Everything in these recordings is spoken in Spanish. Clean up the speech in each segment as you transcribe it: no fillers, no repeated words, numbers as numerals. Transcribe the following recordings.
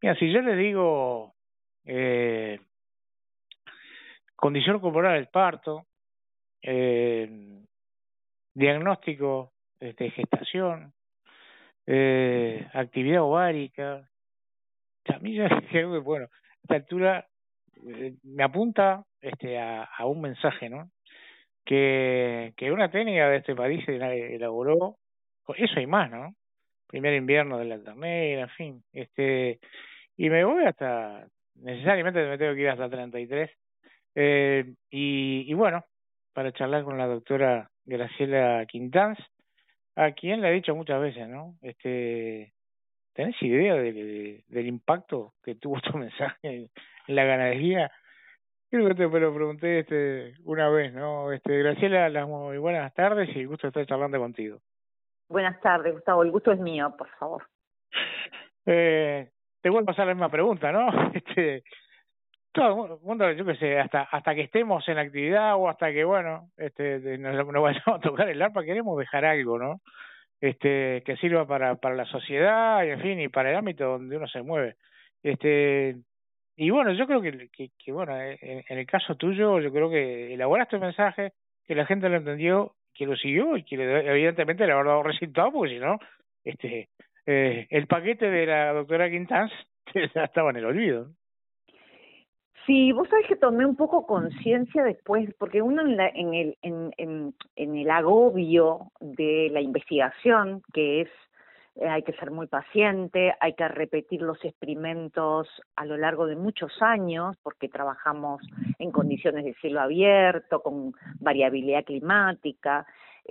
Mira, si yo les digo eh, condición corporal del parto, eh, diagnóstico de gestación, actividad ovárica, a mí ya creo que, bueno, a esta altura me apunta a un mensaje, ¿no? Que una técnica de este país elaboró, eso y más, ¿no? Primer invierno de la ternera, en fin, y me voy hasta, necesariamente me tengo que ir hasta 33, y bueno, para charlar con la doctora Graciela Quintanz, a quien le he dicho muchas veces, ¿no? ¿Tenés idea del impacto que tuvo tu mensaje en la ganadería? Creo que te lo pregunté una vez, ¿no? Graciela, las muy buenas tardes y gusto estar charlando contigo. Buenas tardes, Gustavo. El gusto es mío, por favor. Te vuelvo a hacer la misma pregunta, ¿no? Todo el mundo, yo qué sé, hasta que estemos en actividad o hasta que, bueno, nos vayamos a tocar el arpa, queremos dejar algo, ¿no? Que sirva para la sociedad y, en fin, y para el ámbito donde uno se mueve. Y bueno, yo creo que bueno, en el caso tuyo, yo creo que elaboraste un mensaje, que la gente lo entendió, que lo siguió y que evidentemente le habrá dado resultado, porque si no, el paquete de la doctora Quintanz ya estaba en el olvido. Sí, vos sabés que tomé un poco conciencia después, porque uno en el agobio de la investigación, que es, hay que ser muy paciente, hay que repetir los experimentos a lo largo de muchos años, porque trabajamos en condiciones de cielo abierto, con variabilidad climática.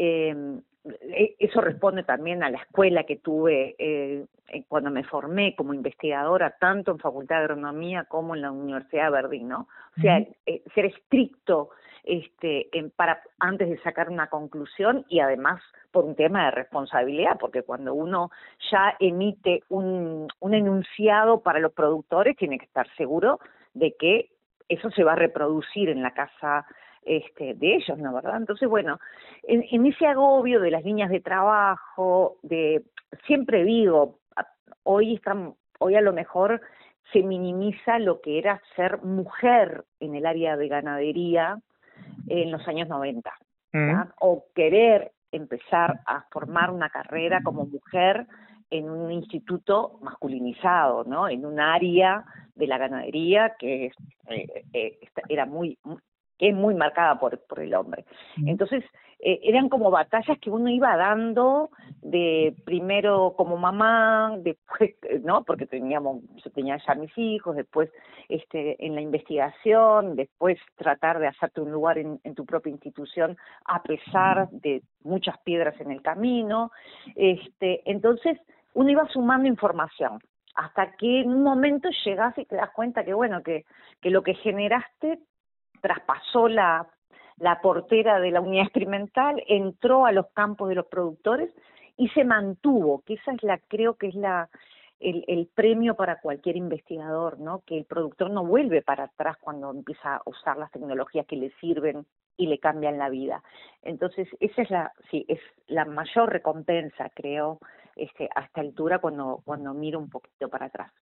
Eso responde también a la escuela que tuve cuando me formé como investigadora, tanto en Facultad de Agronomía como en la Universidad de Aberdeen, ¿no? O sea, ser estricto para antes de sacar una conclusión, y además por un tema de responsabilidad, porque cuando uno ya emite un enunciado para los productores, tiene que estar seguro de que eso se va a reproducir en la casa de ellos, ¿no? ¿Verdad? Entonces, bueno, en ese agobio de las líneas de trabajo, siempre digo, hoy a lo mejor se minimiza lo que era ser mujer en el área de ganadería en los años 90, o querer empezar a formar una carrera como mujer en un instituto masculinizado, ¿no? En un área de la ganadería que era es muy marcada por el hombre. Entonces, eran como batallas que uno iba dando de primero como mamá, después, ¿no? Porque yo tenía ya mis hijos, después en la investigación, después tratar de hacerte un lugar en tu propia institución a pesar de muchas piedras en el camino. Entonces, uno iba sumando información hasta que en un momento llegás y te das cuenta que, bueno, que lo que generaste traspasó la portera de la unidad experimental, entró a los campos de los productores y se mantuvo, que esa es creo que es el premio para cualquier investigador, ¿no? Que el productor no vuelve para atrás cuando empieza a usar las tecnologías que le sirven y le cambian la vida. Entonces, esa es la mayor recompensa, creo, a esta altura cuando miro un poquito para atrás.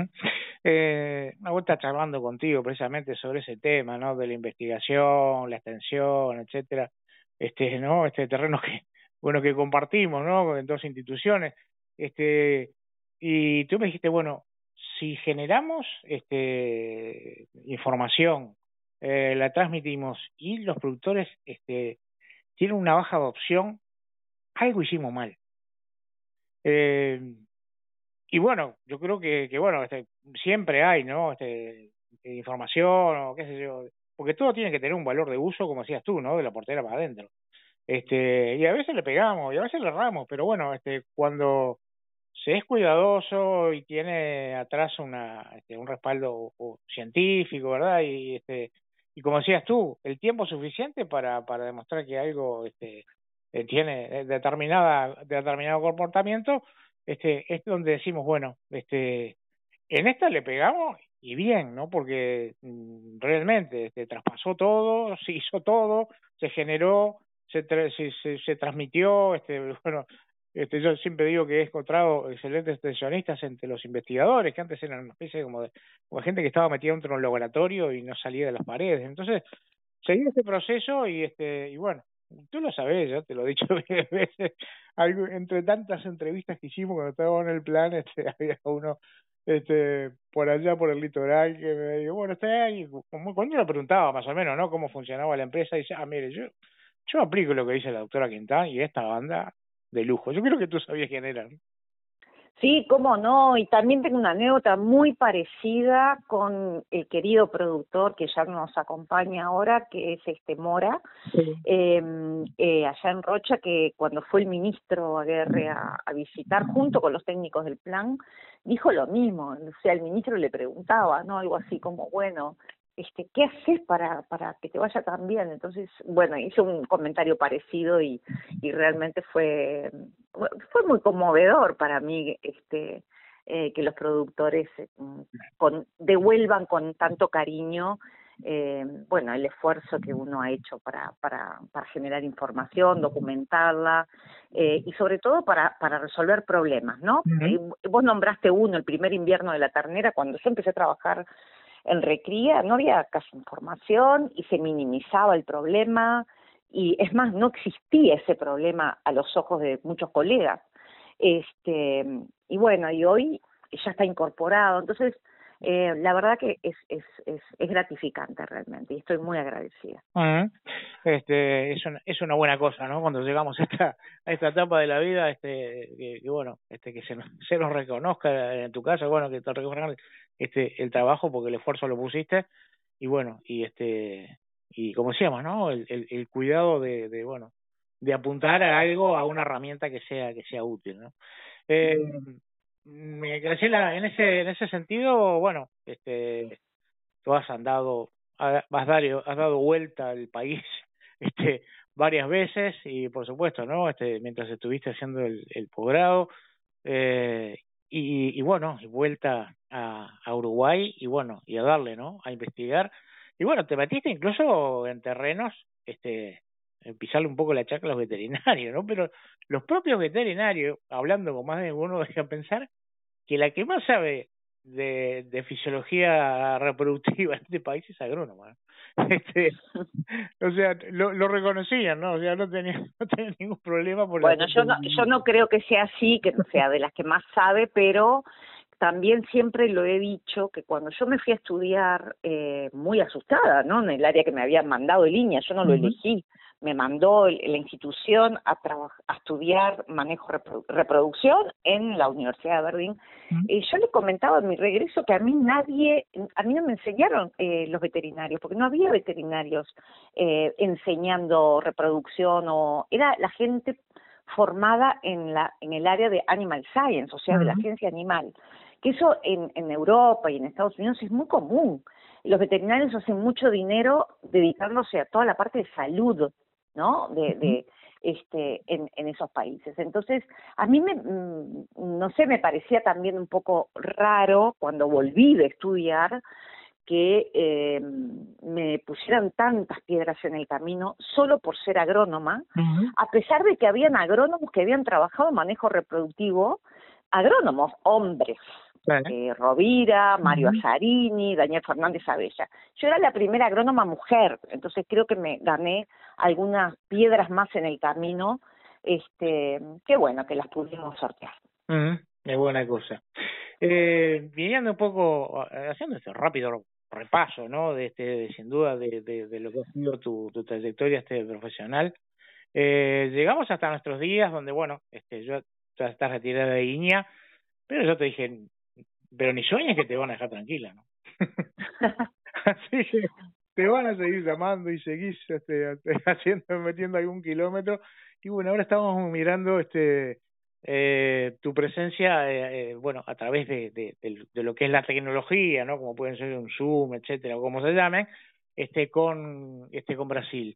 Una vuelta charlando contigo precisamente sobre ese tema, ¿no? De la investigación, la extensión, etcétera, ¿no? Este terreno que compartimos, ¿no? En dos instituciones, y tú me dijiste, bueno, si generamos, información, la transmitimos y los productores, tienen una baja adopción, algo hicimos mal. Y bueno, yo creo que bueno, siempre hay, ¿no? Información o qué sé yo, porque todo tiene que tener un valor de uso, como decías tú, ¿no? De la portera para adentro. Y a veces le pegamos y a veces le erramos, pero bueno, cuando se es cuidadoso y tiene atrás un respaldo científico, ¿verdad? Y como decías tú, el tiempo suficiente para demostrar que algo tiene determinado comportamiento, es donde decimos, bueno, en esta le pegamos y bien, ¿no? Porque realmente traspasó todo, se hizo todo, se generó, se transmitió, bueno, Yo siempre digo que he encontrado excelentes extensionistas entre los investigadores, que antes eran una especie como de gente que estaba metida dentro de un laboratorio y no salía de las paredes. Entonces, seguí este proceso y bueno, tú lo sabés, yo te lo he dicho varias veces, entre tantas entrevistas que hicimos cuando estábamos en el plan, había uno por allá por el litoral que me dijo, bueno, está ahí, como cuando yo le preguntaba más o menos, ¿no? Cómo funcionaba la empresa, dice, mire, yo aplico lo que dice la doctora Quintán y esta banda de lujo. Yo creo que tú sabías quién era, ¿no? Sí, cómo no, y también tengo una anécdota muy parecida con el querido productor que ya nos acompaña ahora, que es Mora, Sí. allá en Rocha, que cuando fue el ministro Aguerre a visitar junto con los técnicos del plan, dijo lo mismo. O sea, el ministro le preguntaba, ¿no? Algo así como, bueno, ¿qué haces para que te vaya tan bien? Entonces, bueno, hizo un comentario parecido y realmente fue muy conmovedor para mí que los productores devuelvan con tanto cariño bueno, el esfuerzo que uno ha hecho para generar información, documentarla y sobre todo para resolver problemas, ¿no? Uh-huh. Vos nombraste uno, el primer invierno de la ternera. Cuando yo empecé a trabajar en recría no había casi información y se minimizaba el problema, y es más, no existía ese problema a los ojos de muchos colegas. Y bueno, y hoy ya está incorporado. Entonces, la verdad que es gratificante realmente, y estoy muy agradecida. Uh-huh. Es una buena cosa, ¿no? Cuando llegamos a esta etapa de la vida, que bueno, que se nos reconozca en tu caso, bueno, que te reconozcan el trabajo porque el esfuerzo lo pusiste, y bueno, y como decíamos, ¿no? El cuidado bueno, de apuntar a algo, a una herramienta que sea útil, ¿no? Graciela, en ese sentido, bueno, tú has dado vuelta al país varias veces y por supuesto, ¿no? Mientras estuviste haciendo el posgrado, eh, y bueno, y vuelta a Uruguay y bueno, y a darle, ¿no? A investigar. Y bueno, te metiste incluso en terrenos, en pisarle un poco la chacra a los veterinarios, ¿no? Pero los propios veterinarios, hablando con más de uno, dejan pensar que la que más sabe de fisiología reproductiva en este país es agrónoma, ¿no? O sea, lo reconocían, ¿no? O sea, no tenía ningún problema por la Bueno, gente. yo no creo que sea así, que sea de las que más sabe, pero también siempre lo he dicho, que cuando yo me fui a estudiar muy asustada, ¿no? En el área que me habían mandado en línea, yo no lo elegí, me mandó la institución a estudiar manejo reproducción en la Universidad de Aberdeen. Yo le comentaba en mi regreso que a mí no me enseñaron los veterinarios, porque no había veterinarios enseñando reproducción, o era la gente formada en el área de animal science, o sea, de la ciencia animal, que eso en Europa y en Estados Unidos es muy común. Los veterinarios hacen mucho dinero dedicándose a toda la parte de salud, ¿no? En esos países. Entonces, a mí no sé, me parecía también un poco raro cuando volví de estudiar que me pusieran tantas piedras en el camino solo por ser agrónoma, a pesar de que habían agrónomos que habían trabajado en manejo reproductivo, agrónomos, hombres, Rovira, Mario Azzarini, Daniel Fernández Abella. Yo era la primera agrónoma mujer, entonces creo que me gané algunas piedras más en el camino, qué bueno que las pudimos sortear. Es buena cosa. Viniendo un poco, haciendo este rápido repaso, ¿no? Sin duda, de lo que ha sido tu trayectoria profesional, llegamos hasta nuestros días donde, bueno, yo ya estás retirada de Iña, pero yo te dije, pero ni sueñes que te van a dejar tranquila, ¿no? Así que te van a seguir llamando y seguís metiendo algún kilómetro. Y bueno, ahora estamos mirando tu presencia, bueno, a través de lo que es la tecnología, ¿no? Como pueden ser un Zoom, etcétera, o como se llamen, con Brasil.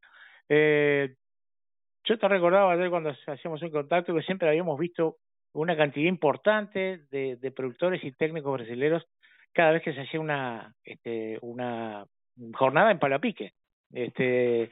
Yo te recordaba ayer cuando hacíamos un contacto que siempre habíamos visto una cantidad importante de productores y técnicos brasileños cada vez que se hacía una jornada en Palo a Pique.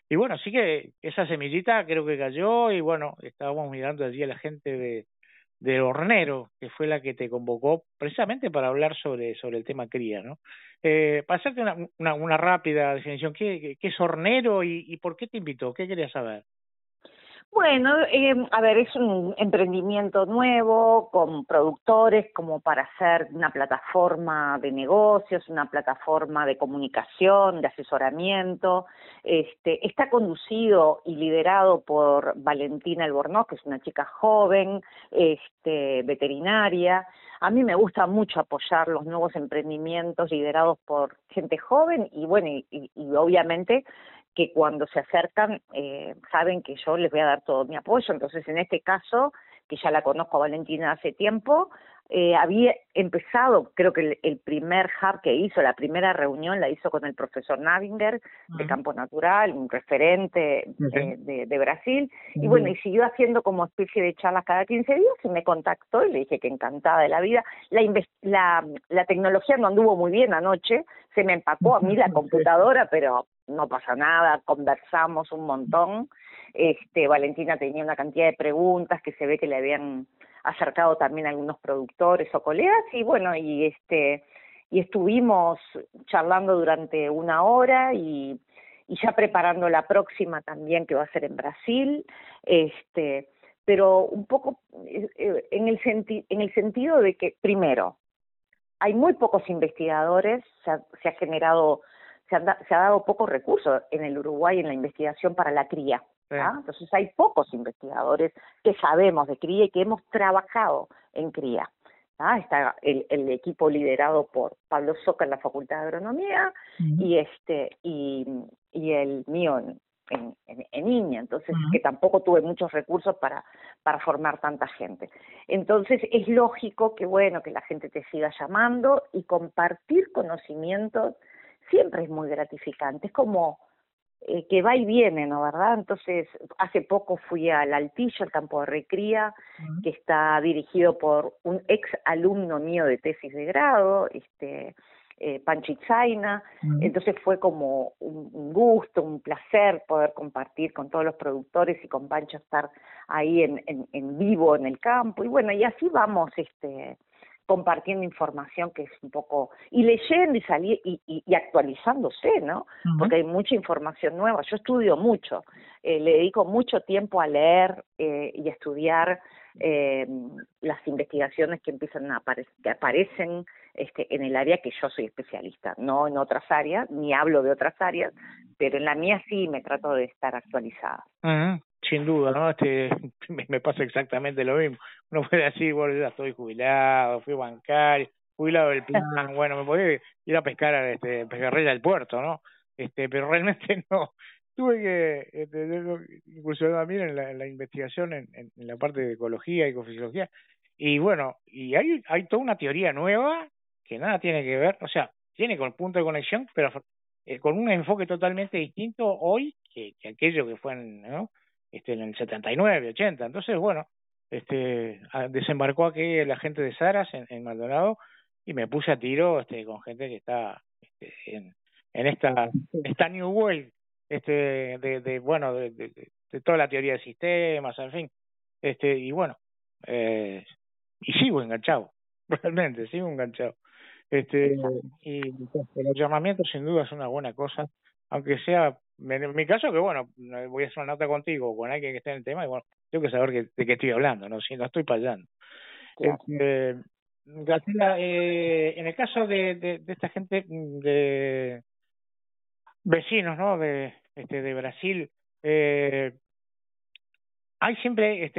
Y bueno, así que esa semillita creo que cayó y bueno, estábamos mirando allí a la gente de Hornero, que fue la que te convocó precisamente para hablar sobre el tema cría, ¿no? Para hacerte una rápida definición, ¿qué es Hornero y por qué te invitó? ¿Qué querías saber? Bueno, a ver, es un emprendimiento nuevo con productores como para hacer una plataforma de negocios, una plataforma de comunicación, de asesoramiento. Está conducido y liderado por Valentina Albornoz, que es una chica joven, veterinaria. A mí me gusta mucho apoyar los nuevos emprendimientos liderados por gente joven y bueno, y obviamente que cuando se acercan saben que yo les voy a dar todo mi apoyo. Entonces, en este caso, que ya la conozco a Valentina hace tiempo, había empezado, creo que el primer hub que hizo, la primera reunión la hizo con el profesor Navinger de Campo Natural, un referente de Brasil, y bueno, y siguió haciendo como especie de charlas cada 15 días y me contactó y le dije que encantada de la vida. La tecnología no anduvo muy bien anoche, se me empacó a mí la computadora, pero no pasa nada, conversamos un montón. Valentina tenía una cantidad de preguntas que se ve que le habían acercado también a algunos productores o colegas y bueno, y estuvimos charlando durante una hora y ya preparando la próxima también que va a ser en Brasil, pero un poco en el sentido de que primero hay muy pocos investigadores, se ha dado pocos recursos en el Uruguay en la investigación para la cría. Entonces hay pocos investigadores que sabemos de cría y que hemos trabajado en cría. Está el equipo liderado por Pablo Soca en la Facultad de Agronomía y el mío en Niña, entonces que tampoco tuve muchos recursos para formar tanta gente. Entonces es lógico que bueno, que la gente te siga llamando y compartir conocimientos siempre es muy gratificante, es como que va y viene, ¿no? ¿Verdad? Entonces, hace poco fui al Altillo, el campo de recría, que está dirigido por un ex alumno mío de tesis de grado, Panchi Zaina. Entonces fue como un gusto, un placer poder compartir con todos los productores y con Pancho estar ahí en vivo en el campo. Y bueno, y así vamos, compartiendo información que es un poco, y leyendo y actualizándose, ¿no? Porque hay mucha información nueva. Yo estudio mucho, le dedico mucho tiempo a leer y a estudiar las investigaciones que empiezan que aparecen en el área que yo soy especialista, no en otras áreas, ni hablo de otras áreas, pero en la mía sí me trato de estar actualizada. Sin duda, ¿no? Me pasa exactamente lo mismo. Uno puede decir, bueno, yo ya estoy jubilado, fui bancario, jubilado del plan, bueno, me podía ir a pescar a pejerrey al puerto, ¿no? Pero realmente no. Tuve que incursionar también en la investigación en la parte de ecología y ecofisiología. Y bueno, y hay toda una teoría nueva que nada tiene que ver, o sea, tiene con punto de conexión, pero con un enfoque totalmente distinto hoy que aquello que fue ¿no? En el 79, 80. Entonces, bueno, desembarcó aquí la gente de Saras en Maldonado y me puse a tiro con gente que está en esta New World, bueno, de toda la teoría de sistemas, en fin. Y bueno, y sigo enganchado, realmente, sigo enganchado. Y el llamamiento sin duda es una buena cosa, aunque sea, en mi caso que bueno, voy a hacer una nota contigo con alguien que esté en el tema y bueno, tengo que saber de qué estoy hablando, no, si no estoy payando. Claro. Graciela, en el caso de esta gente de vecinos, ¿no? De Brasil, hay siempre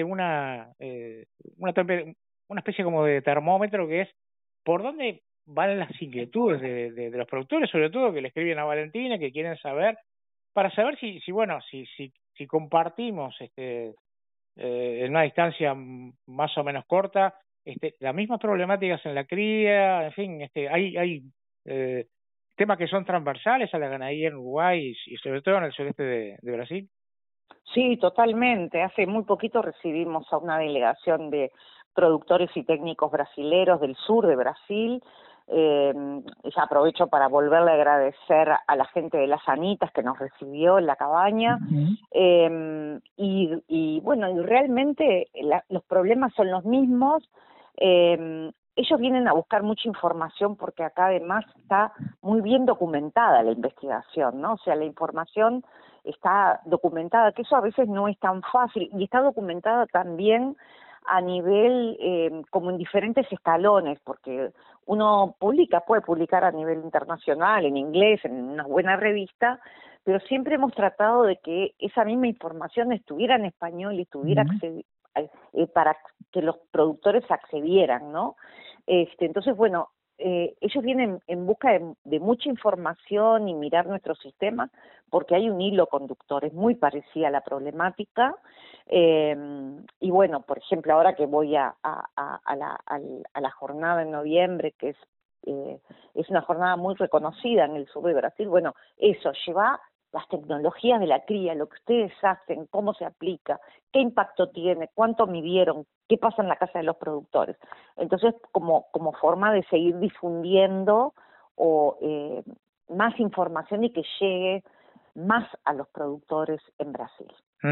una especie como de termómetro que es por dónde van las inquietudes de los productores, sobre todo que le escriben a Valentina, que quieren saber, para saber si compartimos en una distancia más o menos corta las mismas problemáticas en la cría, en fin, hay temas que son transversales a la ganadería en Uruguay y sobre todo en el sureste de Brasil. Sí, totalmente. Hace muy poquito recibimos a una delegación de productores y técnicos brasileros del sur de Brasil, Ya aprovecho para volverle a agradecer a la gente de Las Anitas que nos recibió en la cabaña. Y bueno, y realmente los problemas son los mismos. Ellos vienen a buscar mucha información porque acá además está muy bien documentada la investigación, ¿no? O sea, la información está documentada, que eso a veces no es tan fácil, y está documentada también a nivel, como en diferentes escalones, porque uno puede publicar a nivel internacional, en inglés, en una buena revista, pero siempre hemos tratado de que esa misma información estuviera en español y estuviera para que los productores accedieran, ¿no? Entonces, bueno, ellos vienen en busca de mucha información y mirar nuestro sistema, porque hay un hilo conductor, es muy parecida a la problemática. Y bueno, por ejemplo, ahora que voy a la jornada en noviembre, que es una jornada muy reconocida en el sur de Brasil, bueno, eso, lleva las tecnologías de la cría, lo que ustedes hacen, cómo se aplica, qué impacto tiene, cuánto midieron, qué pasa en la casa de los productores. Entonces, como forma de seguir difundiendo más información y que llegue más a los productores en Brasil.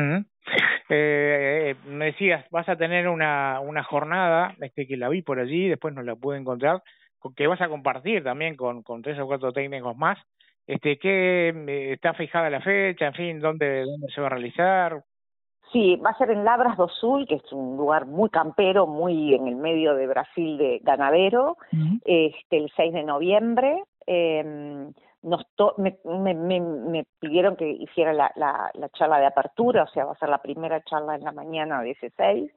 Me decías, vas a tener una jornada, que la vi por allí, después no la pude encontrar, que vas a compartir también con 3 o 4 técnicos más. ¿Qué está fijada la fecha? En fin, ¿dónde se va a realizar? Sí, va a ser en Lavras do Sul, que es un lugar muy campero, muy en el medio de Brasil, de ganadero, el 6 de noviembre. Me pidieron que hiciera la charla de apertura, o sea, va a ser la primera charla en la mañana de ese 6.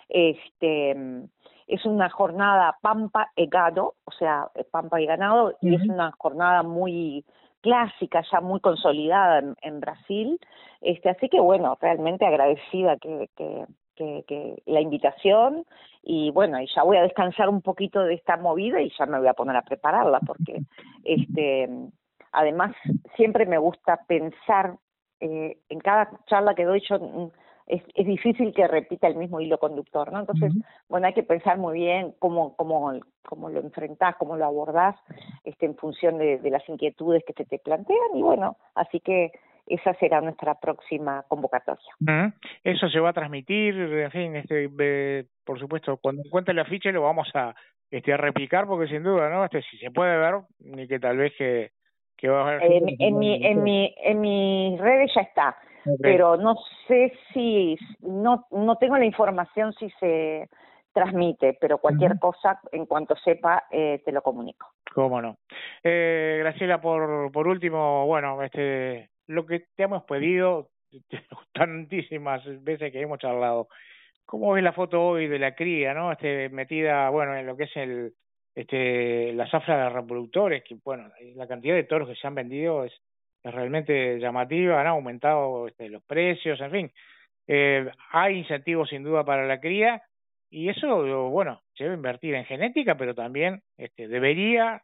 Es una jornada pampa e gado, o sea, pampa y ganado, y es una jornada muy clásica, ya muy consolidada en Brasil. Así que bueno, realmente agradecida que la invitación, y bueno, y ya voy a descansar un poquito de esta movida y ya me voy a poner a prepararla, porque además siempre me gusta pensar en cada charla que doy. Es difícil que repita el mismo hilo conductor, ¿no? Entonces, bueno, hay que pensar muy bien cómo lo enfrentás, cómo lo abordás, en función de las inquietudes que te plantean, y bueno, así que esa será nuestra próxima convocatoria. Eso se va a transmitir, en fin, por supuesto, cuando encuentre la ficha lo vamos a replicar, porque sin duda, ¿no? Si se puede ver, ni que tal vez que va a haber... En mis redes ya está. Okay. Pero no sé si, no tengo la información si se transmite, pero cualquier cosa, en cuanto sepa, te lo comunico. Cómo no. Graciela, por último, bueno, lo que te hemos pedido tantísimas veces que hemos charlado, ¿cómo ves la foto hoy de la cría, no? Metida, bueno, en lo que es la zafra de reproductores, que bueno, la cantidad de toros que se han vendido es realmente llamativa, han aumentado los precios, en fin. Hay incentivos sin duda para la cría, y eso, bueno, se debe invertir en genética, pero también debería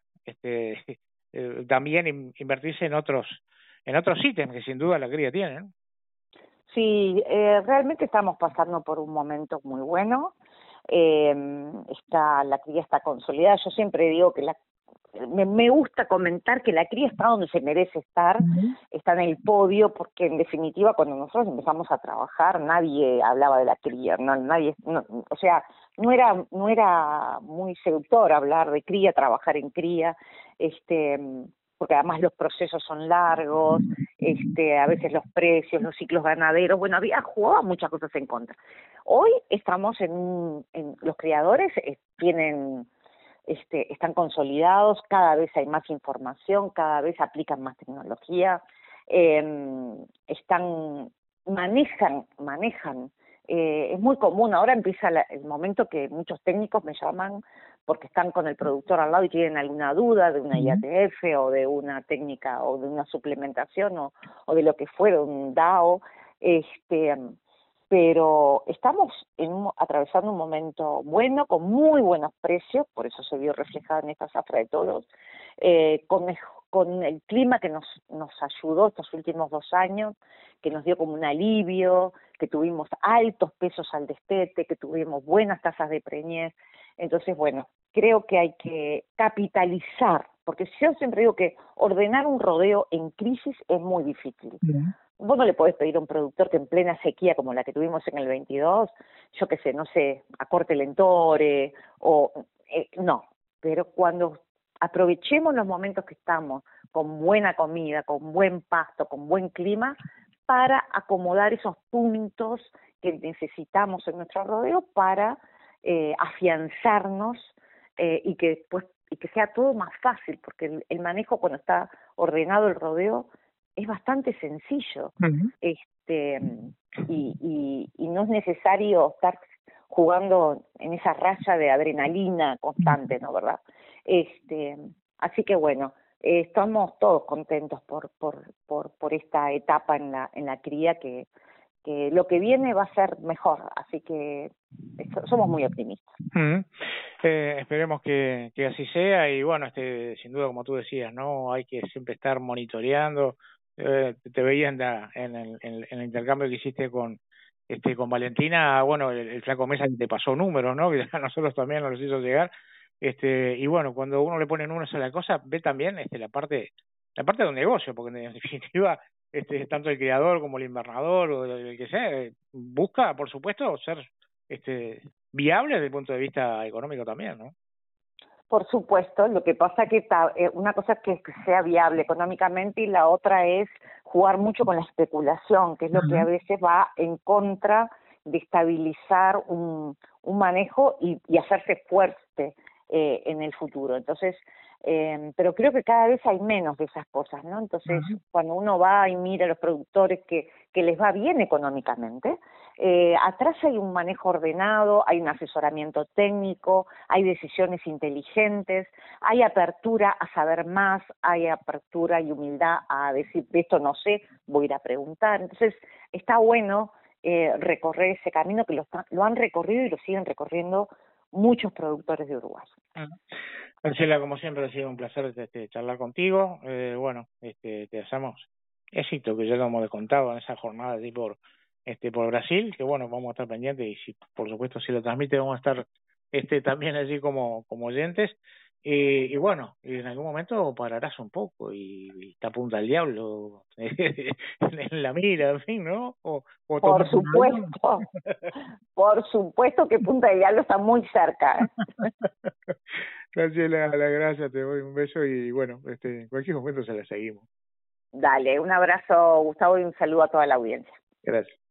también invertirse en otros ítems que sin duda la cría tiene, ¿no? Sí, realmente estamos pasando por un momento muy bueno. La cría está consolidada. Yo siempre digo que me gusta comentar que la cría está donde se merece estar, está en el podio, porque en definitiva cuando nosotros empezamos a trabajar nadie hablaba de la cría, o sea, no era muy seductor hablar de cría, trabajar en cría, porque además los procesos son largos, a veces los precios, los ciclos ganaderos, bueno, jugaban muchas cosas en contra. Hoy estamos en los criadores están consolidados, cada vez hay más información, cada vez aplican más tecnología, manejan. Es muy común, ahora empieza el momento que muchos técnicos me llaman porque están con el productor al lado y tienen alguna duda de una IATF o de una técnica o de una suplementación o de lo que fuera, un DAO, pero estamos atravesando un momento bueno, con muy buenos precios, por eso se vio reflejada en esta zafra de toros, con el clima que nos ayudó estos últimos 2 años, que nos dio como un alivio, que tuvimos altos pesos al destete, que tuvimos buenas tasas de preñez. Entonces, bueno, creo que hay que capitalizar, porque yo siempre digo que ordenar un rodeo en crisis es muy difícil. Vos no le podés pedir a un productor que en plena sequía como la que tuvimos en el 22, yo qué sé, no sé, acorte lentore o no, pero cuando aprovechemos los momentos que estamos con buena comida, con buen pasto, con buen clima, para acomodar esos puntos que necesitamos en nuestro rodeo para afianzarnos y que después y que sea todo más fácil, porque el manejo cuando está ordenado el rodeo es bastante sencillo. Y no es necesario estar jugando en esa raya de adrenalina constante, ¿no? ¿Verdad? Así que bueno, estamos todos contentos por esta etapa en la cría, que lo que viene va a ser mejor, así que somos muy optimistas. Esperemos que así sea, y bueno, sin duda, como tú decías, ¿no? Hay que siempre estar monitoreando. Te veía en el intercambio que hiciste con Valentina. Bueno, el flaco Mesa te pasó números, ¿no? Que a nosotros también nos los hizo llegar. Y bueno, cuando uno le pone números a la cosa, ve también la parte de un negocio, porque en definitiva tanto el criador como el invernador o el que sea busca, por supuesto, ser viable desde el punto de vista económico también, ¿no? Por supuesto, lo que pasa que una cosa es que sea viable económicamente y la otra es jugar mucho con la especulación, que es lo que a veces va en contra de estabilizar un manejo y hacerse fuerte en el futuro. Entonces, pero creo que cada vez hay menos de esas cosas, ¿no? Entonces, cuando uno va y mira a los productores que les va bien económicamente, atrás hay un manejo ordenado, hay un asesoramiento técnico, hay decisiones inteligentes, hay apertura a saber más, hay apertura y humildad a decir, de esto no sé, voy a ir a preguntar. Entonces, está bueno recorrer ese camino que lo han recorrido y lo siguen recorriendo muchos productores de Uruguay. Marcela, como siempre, ha sido un placer charlar contigo. Bueno, te deseamos éxito, que ya lo hemos contado en esa jornada por Brasil, que bueno, vamos a estar pendientes, y si, por supuesto, si lo transmite, vamos a estar también allí como oyentes. Y bueno, en algún momento pararás un poco y te apunta el diablo en la mira, en fin, ¿no? Por supuesto, por supuesto que Punta del Diablo está muy cerca. Gracias, la gracia, te doy un beso y bueno, en cualquier momento se la seguimos. Dale, un abrazo, Gustavo, y un saludo a toda la audiencia. Gracias.